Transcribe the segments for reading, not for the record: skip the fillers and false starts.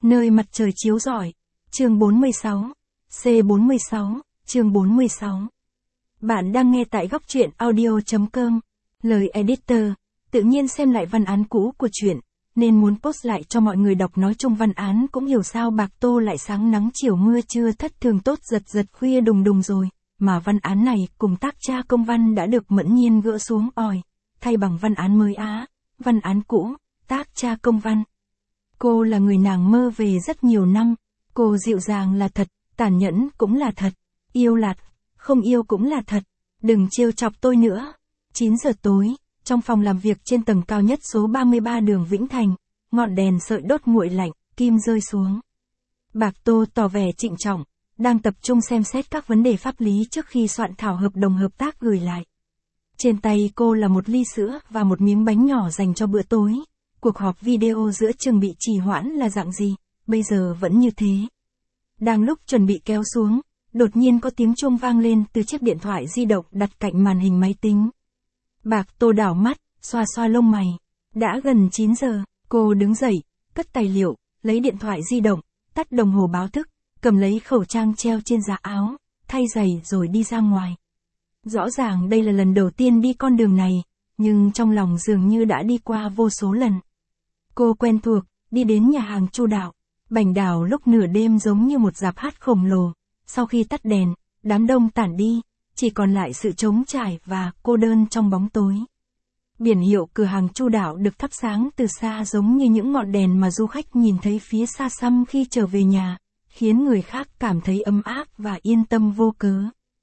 Nơi mặt trời chiếu rọi. Chương 46. C46, chương 46. Bạn đang nghe tại góc truyện audio.com. Lời editor, tự nhiên xem lại văn án cũ của truyện, nên muốn post lại cho mọi người đọc, nói chung văn án cũng hiểu sao Bạc Tô lại sáng nắng chiều mưa trưa thất thường tốt giật giật khuya đùng đùng rồi, mà văn án này cùng tác tra công văn đã được Mẫn Nhiên gỡ xuống ỏi, thay bằng văn án mới á, văn án cũ, tác tra công văn. Cô là người nàng mơ về rất nhiều năm, cô dịu dàng là thật, tàn nhẫn cũng là thật, yêu là không yêu cũng là thật, đừng trêu chọc tôi nữa. 9 giờ tối, trong phòng làm việc trên tầng cao nhất số 33 đường Vĩnh Thành, ngọn đèn sợi đốt nguội lạnh, kim rơi xuống. Bạc Tô tỏ vẻ trịnh trọng, đang tập trung xem xét các vấn đề pháp lý trước khi soạn thảo hợp đồng hợp tác gửi lại. Trên tay cô là một ly sữa và một miếng bánh nhỏ dành cho bữa tối. Cuộc họp video giữa chừng bị trì hoãn là dạng gì, bây giờ vẫn như thế. Đang lúc chuẩn bị kéo xuống, đột nhiên có tiếng chuông vang lên từ chiếc điện thoại di động đặt cạnh màn hình máy tính. Bạc Tô đảo mắt, xoa xoa lông mày. Đã gần 9 giờ, cô đứng dậy, cất tài liệu, lấy điện thoại di động, tắt đồng hồ báo thức, cầm lấy khẩu trang treo trên giá áo, thay giày rồi đi ra ngoài. Rõ ràng đây là lần đầu tiên đi con đường này, nhưng trong lòng dường như đã đi qua vô số lần. Cô quen thuộc, đi đến nhà hàng Chu Đạo. Bảnh Đảo lúc nửa đêm giống như một dạp hát khổng lồ, sau khi tắt đèn, đám đông tản đi, chỉ còn lại sự trống trải và cô đơn trong bóng tối. Biển hiệu cửa hàng Chu Đạo được thắp sáng từ xa giống như những ngọn đèn mà du khách nhìn thấy phía xa xăm khi trở về nhà, khiến người khác cảm thấy ấm áp và yên tâm vô cớ.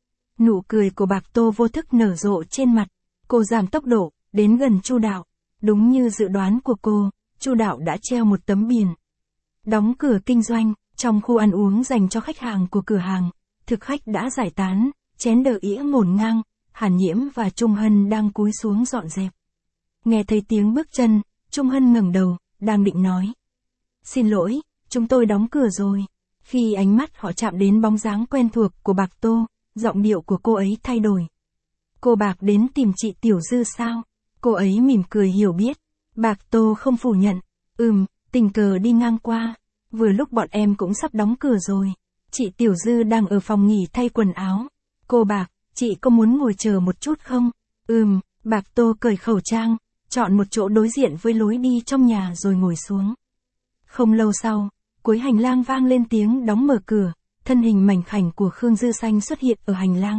Nụ cười của Bạc Tô vô thức nở rộ trên mặt, cô giảm tốc độ, đến gần Chu Đạo. Đúng như dự đoán của cô, Chu Đạo đã treo một tấm biển đóng cửa kinh doanh. Trong khu ăn uống dành cho khách hàng của cửa hàng, thực khách đã giải tán, chén đờ ĩa ngổn ngang, Hàn Nhiễm và Trung Hân đang cúi xuống dọn dẹp. Nghe thấy tiếng bước chân, Trung Hân ngẩng đầu, đang định nói: "Xin lỗi, chúng tôi đóng cửa rồi." Khi ánh mắt họ chạm đến bóng dáng quen thuộc của Bạc Tô, giọng điệu của cô ấy thay đổi. "Cô Bạc đến tìm chị Tiểu Dư sao?" Cô ấy mỉm cười hiểu biết. Bạc Tô không phủ nhận. Tình cờ đi ngang qua. Vừa lúc bọn em cũng sắp đóng cửa rồi. Chị Tiểu Dư đang ở phòng nghỉ thay quần áo. "Cô Bạc, chị có muốn ngồi chờ một chút không?" Bạc Tô cởi khẩu trang, chọn một chỗ đối diện với lối đi trong nhà rồi ngồi xuống. Không lâu sau, cuối hành lang vang lên tiếng đóng mở cửa, thân hình mảnh khảnh của Khương Dư Xanh xuất hiện ở hành lang.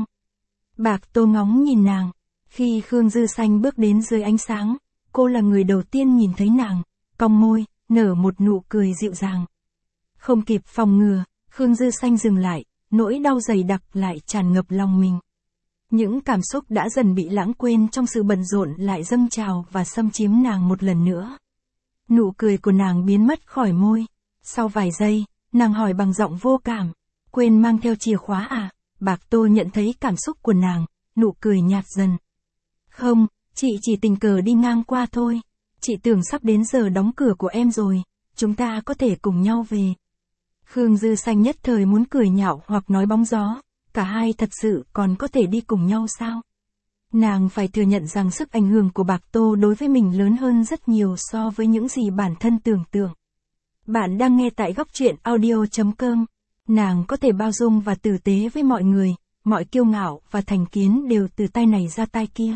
Bạc Tô ngóng nhìn nàng. Khi Khương Dư Xanh bước đến dưới ánh sáng, cô là người đầu tiên nhìn thấy nàng, cong môi, nở một nụ cười dịu dàng. Không kịp phòng ngừa, Khương Dư Xanh dừng lại, nỗi đau dày đặc lại tràn ngập lòng mình. Những cảm xúc đã dần bị lãng quên trong sự bận rộn lại dâng trào và xâm chiếm nàng một lần nữa. Nụ cười của nàng biến mất khỏi môi. Sau vài giây, nàng hỏi bằng giọng vô cảm: "Quên mang theo chìa khóa à?" Bạc Tô nhận thấy cảm xúc của nàng, nụ cười nhạt dần. "Không, chị chỉ tình cờ đi ngang qua thôi. Chị tưởng sắp đến giờ đóng cửa của em rồi, chúng ta có thể cùng nhau về." Khương Dư Xanh nhất thời muốn cười nhạo hoặc nói bóng gió, cả hai thật sự còn có thể đi cùng nhau sao? Nàng phải thừa nhận rằng sức ảnh hưởng của Bạc Tô đối với mình lớn hơn rất nhiều so với những gì bản thân tưởng tượng. Bạn đang nghe tại góc truyện audio.com. Nàng có thể bao dung và tử tế với mọi người, mọi kiêu ngạo và thành kiến đều từ tai này ra tai kia.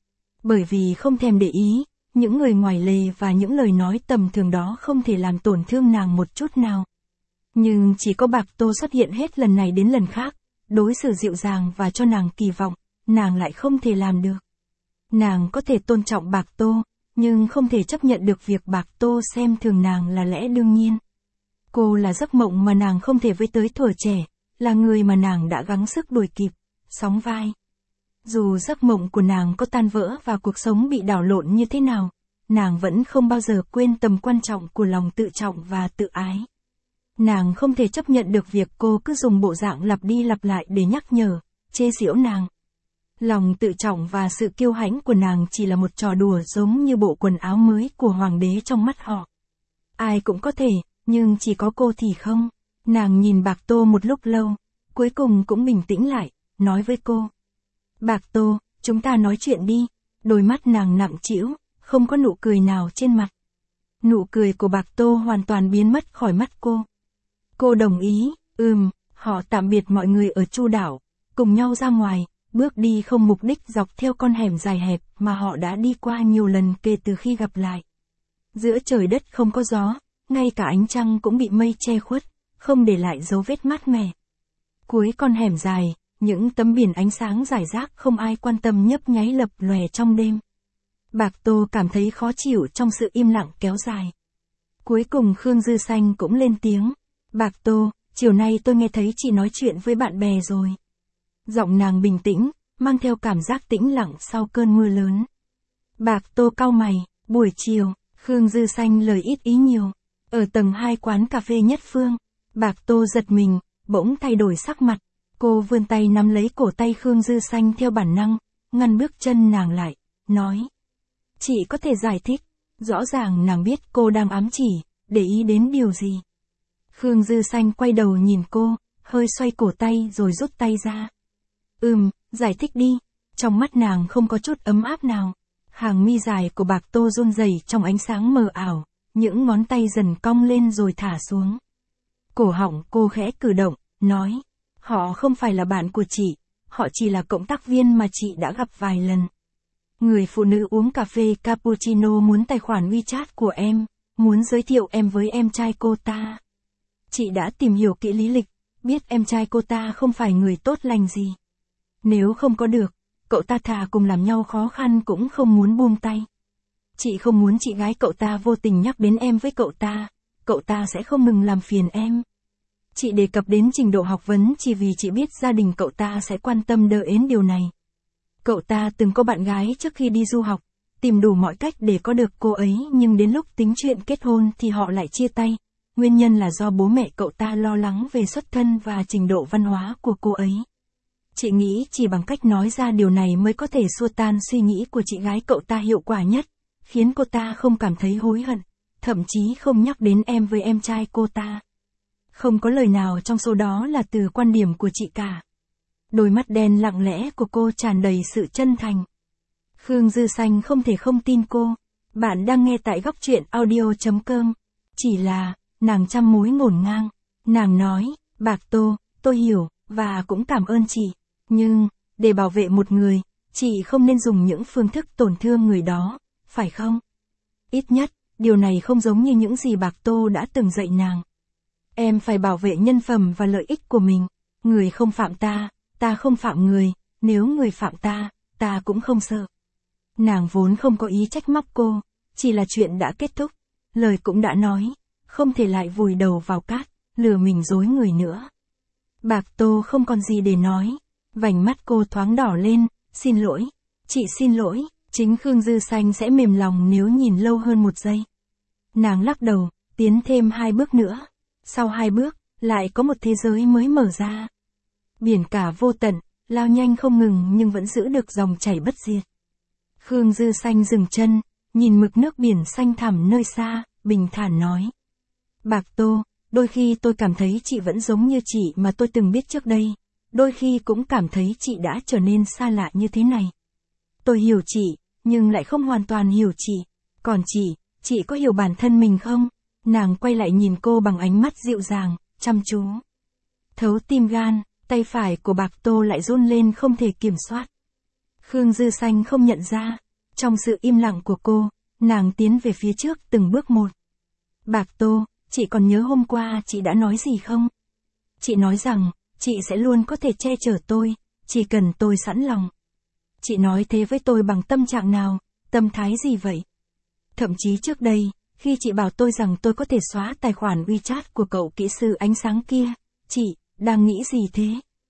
Bởi vì không thèm để ý, những người ngoài lề và những lời nói tầm thường đó không thể làm tổn thương nàng một chút nào. Nhưng chỉ có Bạc Tô xuất hiện hết lần này đến lần khác, đối xử dịu dàng và cho nàng kỳ vọng, nàng lại không thể làm được. Nàng có thể tôn trọng Bạc Tô, nhưng không thể chấp nhận được việc Bạc Tô xem thường nàng là lẽ đương nhiên. Cô là giấc mộng mà nàng không thể với tới thuở trẻ, là người mà nàng đã gắng sức đuổi kịp, sóng vai. Dù giấc mộng của nàng có tan vỡ và cuộc sống bị đảo lộn như thế nào, nàng vẫn không bao giờ quên tầm quan trọng của lòng tự trọng và tự ái. Nàng không thể chấp nhận được việc cô cứ dùng bộ dạng lặp đi lặp lại để nhắc nhở, chế giễu nàng. Lòng tự trọng và sự kiêu hãnh của nàng chỉ là một trò đùa giống như bộ quần áo mới của hoàng đế trong mắt họ. Ai cũng có thể, nhưng chỉ có cô thì không. Nàng nhìn Bạc Tô một lúc lâu, cuối cùng cũng bình tĩnh lại, nói với cô: "Bạc Tô, chúng ta nói chuyện đi." Đôi mắt nàng nặng trĩu, không có nụ cười nào trên mặt. Nụ cười của Bạc Tô hoàn toàn biến mất khỏi mắt cô. Cô đồng ý, họ tạm biệt mọi người ở Chu đảo, cùng nhau ra ngoài, bước đi không mục đích dọc theo con hẻm dài hẹp mà họ đã đi qua nhiều lần kể từ khi gặp lại. Giữa trời đất không có gió, ngay cả ánh trăng cũng bị mây che khuất, không để lại dấu vết mát mẻ. Cuối con hẻm dài, những tấm biển ánh sáng rải rác không ai quan tâm nhấp nháy lập lòe trong đêm. Bạc Tô cảm thấy khó chịu trong sự im lặng kéo dài. Cuối cùng Khương Dư Xanh cũng lên tiếng. Bạc Tô, chiều nay tôi nghe thấy chị nói chuyện với bạn bè rồi. Giọng nàng bình tĩnh, mang theo cảm giác tĩnh lặng sau cơn mưa lớn. Bạc Tô cau mày, buổi chiều, Khương Dư Xanh lời ít ý nhiều. Ở tầng 2 quán cà phê Nhất Phương, Bạc Tô giật mình, bỗng thay đổi sắc mặt. Cô vươn tay nắm lấy cổ tay Khương Dư Xanh theo bản năng, ngăn bước chân nàng lại, nói. Chị có thể giải thích, rõ ràng nàng biết cô đang ám chỉ, để ý đến điều gì. Khương Dư Xanh quay đầu nhìn cô, hơi xoay cổ tay rồi rút tay ra. Giải thích đi. Trong mắt nàng không có chút ấm áp nào. Hàng mi dài của Bạc Tô run rẩy trong ánh sáng mờ ảo, những ngón tay dần cong lên rồi thả xuống. Cổ họng cô khẽ cử động, nói. Họ không phải là bạn của chị, họ chỉ là cộng tác viên mà chị đã gặp vài lần. Người phụ nữ uống cà phê cappuccino muốn tài khoản WeChat của em, muốn giới thiệu em với em trai cô ta. Chị đã tìm hiểu kỹ lý lịch, biết em trai cô ta không phải người tốt lành gì. Nếu không có được, cậu ta thà cùng làm nhau khó khăn cũng không muốn buông tay. Chị không muốn chị gái cậu ta vô tình nhắc đến em với cậu ta sẽ không ngừng làm phiền em. Chị đề cập đến trình độ học vấn chỉ vì chị biết gia đình cậu ta sẽ quan tâm đỡ đến điều này. Cậu ta từng có bạn gái trước khi đi du học, tìm đủ mọi cách để có được cô ấy nhưng đến lúc tính chuyện kết hôn thì họ lại chia tay. Nguyên nhân là do bố mẹ cậu ta lo lắng về xuất thân và trình độ văn hóa của cô ấy. Chị nghĩ chỉ bằng cách nói ra điều này mới có thể xua tan suy nghĩ của chị gái cậu ta hiệu quả nhất, khiến cô ta không cảm thấy hối hận, thậm chí không nhắc đến em với em trai cô ta. Không có lời nào trong số đó là từ quan điểm của chị cả. Đôi mắt đen lặng lẽ của cô tràn đầy sự chân thành. Khương Dư Xanh không thể không tin cô. Bạn đang nghe tại góc truyện audio.com. Chỉ là, nàng trăm mối ngổn ngang. Nàng nói, Bạc Tô, tôi hiểu, và cũng cảm ơn chị. Nhưng, để bảo vệ một người, chị không nên dùng những phương thức tổn thương người đó, phải không? Ít nhất, điều này không giống như những gì Bạc Tô đã từng dạy nàng. Em phải bảo vệ nhân phẩm và lợi ích của mình. Người không phạm ta, ta không phạm người, nếu người phạm ta, ta cũng không sợ. Nàng vốn không có ý trách móc cô, chỉ là chuyện đã kết thúc, lời cũng đã nói, không thể lại vùi đầu vào cát, lừa mình dối người nữa. Bạc Tô không còn gì để nói, vành mắt cô thoáng đỏ lên, xin lỗi, chị xin lỗi, chính Khương Dư Xanh sẽ mềm lòng nếu nhìn lâu hơn một giây. Nàng lắc đầu, tiến thêm 2 bước nữa, sau 2 bước, lại có một thế giới mới mở ra. Biển cả vô tận, lao nhanh không ngừng nhưng vẫn giữ được dòng chảy bất diệt. Khương Dư Xanh dừng chân, nhìn mực nước biển xanh thẳm nơi xa, bình thản nói. Bạc Tô, đôi khi tôi cảm thấy chị vẫn giống như chị mà tôi từng biết trước đây, đôi khi cũng cảm thấy chị đã trở nên xa lạ như thế này. Tôi hiểu chị, nhưng lại không hoàn toàn hiểu chị. Còn chị có hiểu bản thân mình không? Nàng quay lại nhìn cô bằng ánh mắt dịu dàng, chăm chú. Thấu tim gan, tay phải của Bạc Tô lại run lên không thể kiểm soát. Khương Dư Xanh không nhận ra, trong sự im lặng của cô, nàng tiến về phía trước từng bước một. Bạc Tô, chị còn nhớ hôm qua chị đã nói gì không? Chị nói rằng, chị sẽ luôn có thể che chở tôi, chỉ cần tôi sẵn lòng. Chị nói thế với tôi bằng tâm trạng nào, tâm thái gì vậy? Thậm chí trước đây, khi chị bảo tôi rằng tôi có thể xóa tài khoản WeChat của cậu kỹ sư ánh sáng kia, chị đang nghĩ gì thế?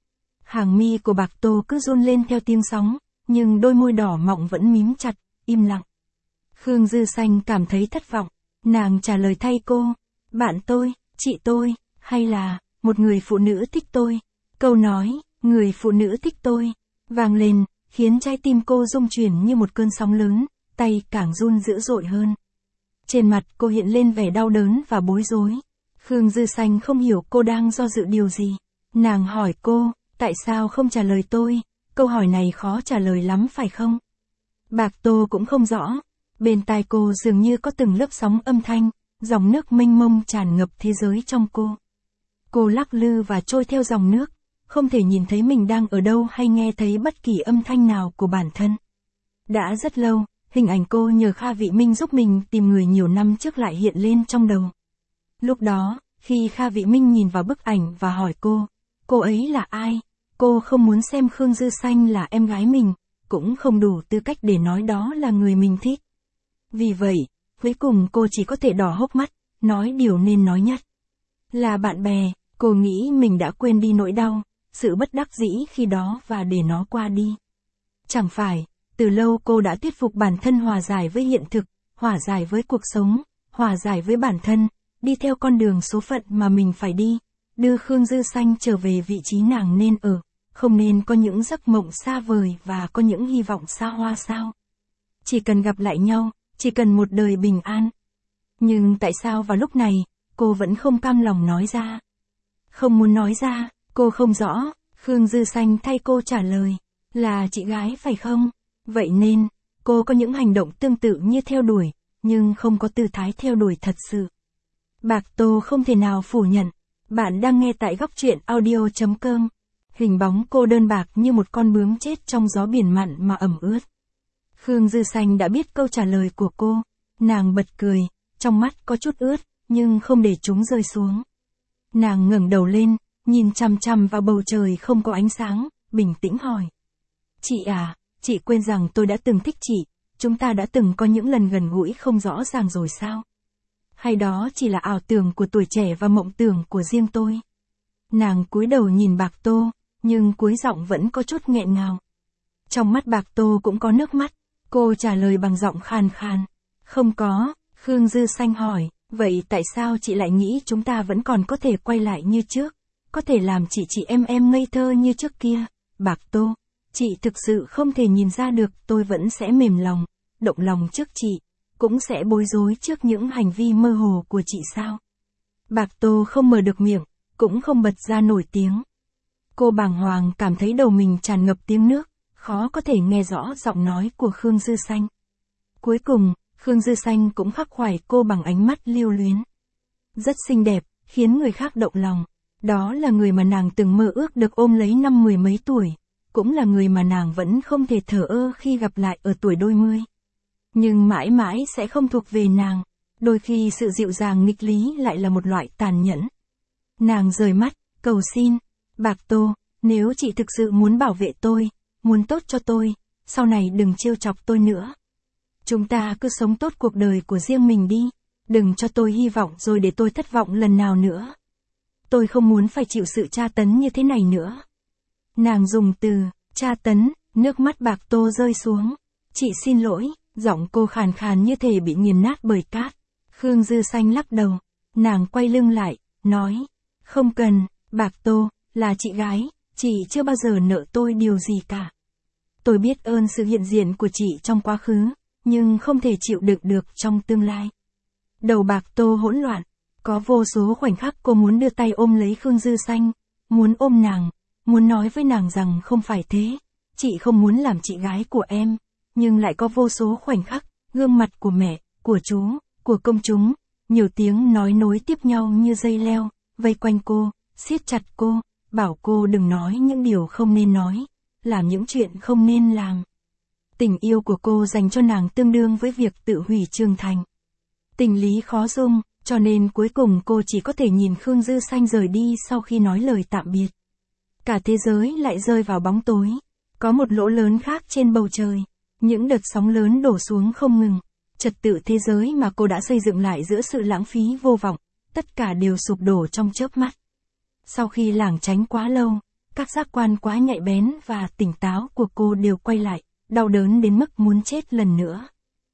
Hàng mi của Bạc Tô cứ run lên theo tiếng sóng, nhưng đôi môi đỏ mọng vẫn mím chặt, im lặng. Khương Dư Xanh cảm thấy thất vọng, nàng trả lời thay cô, bạn tôi, chị tôi, hay là, một người phụ nữ thích tôi. Câu nói, người phụ nữ thích tôi, vang lên, khiến trái tim cô rung chuyển như một cơn sóng lớn, tay càng run dữ dội hơn. Trên mặt cô hiện lên vẻ đau đớn và bối rối. Khương Dư Xanh không hiểu cô đang do dự điều gì. Nàng hỏi cô, tại sao không trả lời tôi? Câu hỏi này khó trả lời lắm phải không? Bạc Tô cũng không rõ. Bên tai cô dường như có từng lớp sóng âm thanh, dòng nước mênh mông tràn ngập thế giới trong cô. Cô lắc lư và trôi theo dòng nước, không thể nhìn thấy mình đang ở đâu hay nghe thấy bất kỳ âm thanh nào của bản thân. Đã rất lâu, hình ảnh cô nhờ Kha Vị Minh giúp mình tìm người nhiều năm trước lại hiện lên trong đầu. Lúc đó, khi Kha Vị Minh nhìn vào bức ảnh và hỏi cô ấy là ai? Cô không muốn xem Khương Dư Xanh là em gái mình, cũng không đủ tư cách để nói đó là người mình thích. Vì vậy, cuối cùng cô chỉ có thể đỏ hốc mắt, nói điều nên nói nhất. Là bạn bè, cô nghĩ mình đã quên đi nỗi đau, sự bất đắc dĩ khi đó và để nó qua đi. Chẳng phải, từ lâu cô đã thuyết phục bản thân hòa giải với hiện thực, hòa giải với cuộc sống, hòa giải với bản thân, đi theo con đường số phận mà mình phải đi, đưa Khương Dư Xanh trở về vị trí nàng nên ở, không nên có những giấc mộng xa vời và có những hy vọng xa hoa sao. Chỉ cần gặp lại nhau, chỉ cần một đời bình an. Nhưng tại sao vào lúc này, cô vẫn không cam lòng nói ra? Không muốn nói ra, cô không rõ, Khương Dư Xanh thay cô trả lời, là chị gái phải không? Vậy nên, cô có những hành động tương tự như theo đuổi, nhưng không có tư thái theo đuổi thật sự. Bạc Tô không thể nào phủ nhận. Bạn đang nghe tại góc truyện audio.com. Hình bóng cô đơn bạc như một con bướm chết trong gió biển mặn mà ẩm ướt. Khương Dư Xanh đã biết câu trả lời của cô. Nàng bật cười, trong mắt có chút ướt, nhưng không để chúng rơi xuống. Nàng ngẩng đầu lên, nhìn chằm chằm vào bầu trời không có ánh sáng, bình tĩnh hỏi. Chị à, chị quên rằng tôi đã từng thích chị, chúng ta đã từng có những lần gần gũi không rõ ràng rồi sao? Hay đó chỉ là ảo tưởng của tuổi trẻ và mộng tưởng của riêng tôi? Nàng cúi đầu nhìn Bạc Tô, nhưng cuối giọng vẫn có chút nghẹn ngào. Trong mắt Bạc Tô cũng có nước mắt, cô trả lời bằng giọng khàn khàn. Không có, Khương Dư Xanh hỏi, vậy tại sao chị lại nghĩ chúng ta vẫn còn có thể quay lại như trước? Có thể làm chị em ngây thơ như trước kia? Bạc Tô, chị thực sự không thể nhìn ra được tôi vẫn sẽ mềm lòng, động lòng trước chị, cũng sẽ bối rối trước những hành vi mơ hồ của chị sao? Bạc Tô không mở được miệng, cũng không bật ra nổi tiếng. Cô bàng hoàng cảm thấy đầu mình tràn ngập tiếng nước, khó có thể nghe rõ giọng nói của Khương Dư Xanh. Cuối cùng, Khương Dư Xanh cũng khắc khoải cô bằng ánh mắt lưu luyến. Rất xinh đẹp, khiến người khác động lòng. Đó là người mà nàng từng mơ ước được ôm lấy năm mười mấy tuổi, cũng là người mà nàng vẫn không thể thờ ơ khi gặp lại ở tuổi đôi mươi. Nhưng mãi mãi sẽ không thuộc về nàng, đôi khi sự dịu dàng nghịch lý lại là một loại tàn nhẫn. Nàng rời mắt, cầu xin, Bạc Tô, nếu chị thực sự muốn bảo vệ tôi, muốn tốt cho tôi, sau này đừng trêu chọc tôi nữa. Chúng ta cứ sống tốt cuộc đời của riêng mình đi, đừng cho tôi hy vọng rồi để tôi thất vọng lần nào nữa. Tôi không muốn phải chịu sự tra tấn như thế này nữa. Nàng dùng từ, tra tấn, nước mắt Bạc Tô rơi xuống. Chị xin lỗi, giọng cô khàn khàn như thể bị nghiền nát bởi cát. Khương Dư Xanh lắc đầu, nàng quay lưng lại, nói, không cần, Bạc Tô, là chị gái, chị chưa bao giờ nợ tôi điều gì cả. Tôi biết ơn sự hiện diện của chị trong quá khứ, nhưng không thể chịu đựng được trong tương lai. Đầu Bạc Tô hỗn loạn, có vô số khoảnh khắc cô muốn đưa tay ôm lấy Khương Dư Xanh, muốn ôm nàng, muốn nói với nàng rằng không phải thế, chị không muốn làm chị gái của em, nhưng lại có vô số khoảnh khắc, gương mặt của mẹ, của chú, của công chúng, nhiều tiếng nói nối tiếp nhau như dây leo, vây quanh cô, siết chặt cô, bảo cô đừng nói những điều không nên nói, làm những chuyện không nên làm. Tình yêu của cô dành cho nàng tương đương với việc tự hủy trưởng thành. Tình lý khó dung, cho nên cuối cùng cô chỉ có thể nhìn Khương Dư Xanh rời đi sau khi nói lời tạm biệt. Cả thế giới lại rơi vào bóng tối. Có một lỗ lớn khác trên bầu trời. Những đợt sóng lớn đổ xuống không ngừng. Trật tự thế giới mà cô đã xây dựng lại giữa sự lãng phí vô vọng, tất cả đều sụp đổ trong chớp mắt. Sau khi lảng tránh quá lâu, các giác quan quá nhạy bén và tỉnh táo của cô đều quay lại, đau đớn đến mức muốn chết lần nữa.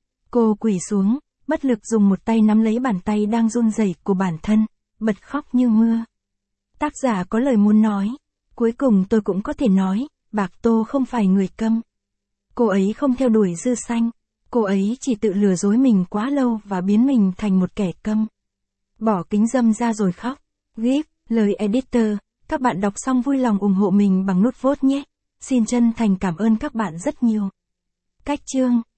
Cô quỳ xuống, bất lực dùng một tay nắm lấy bàn tay đang run rẩy của bản thân, bật khóc như mưa. Tác giả có lời muốn nói, cuối cùng tôi cũng có thể nói, Bạc Tô không phải người câm. Cô ấy không theo đuổi Dư Xanh, cô ấy chỉ tự lừa dối mình quá lâu và biến mình thành một kẻ câm. Bỏ kính dâm ra rồi khóc. GIF, lời editor, các bạn đọc xong vui lòng ủng hộ mình bằng nút vote nhé. Xin chân thành cảm ơn các bạn rất nhiều. Cách chương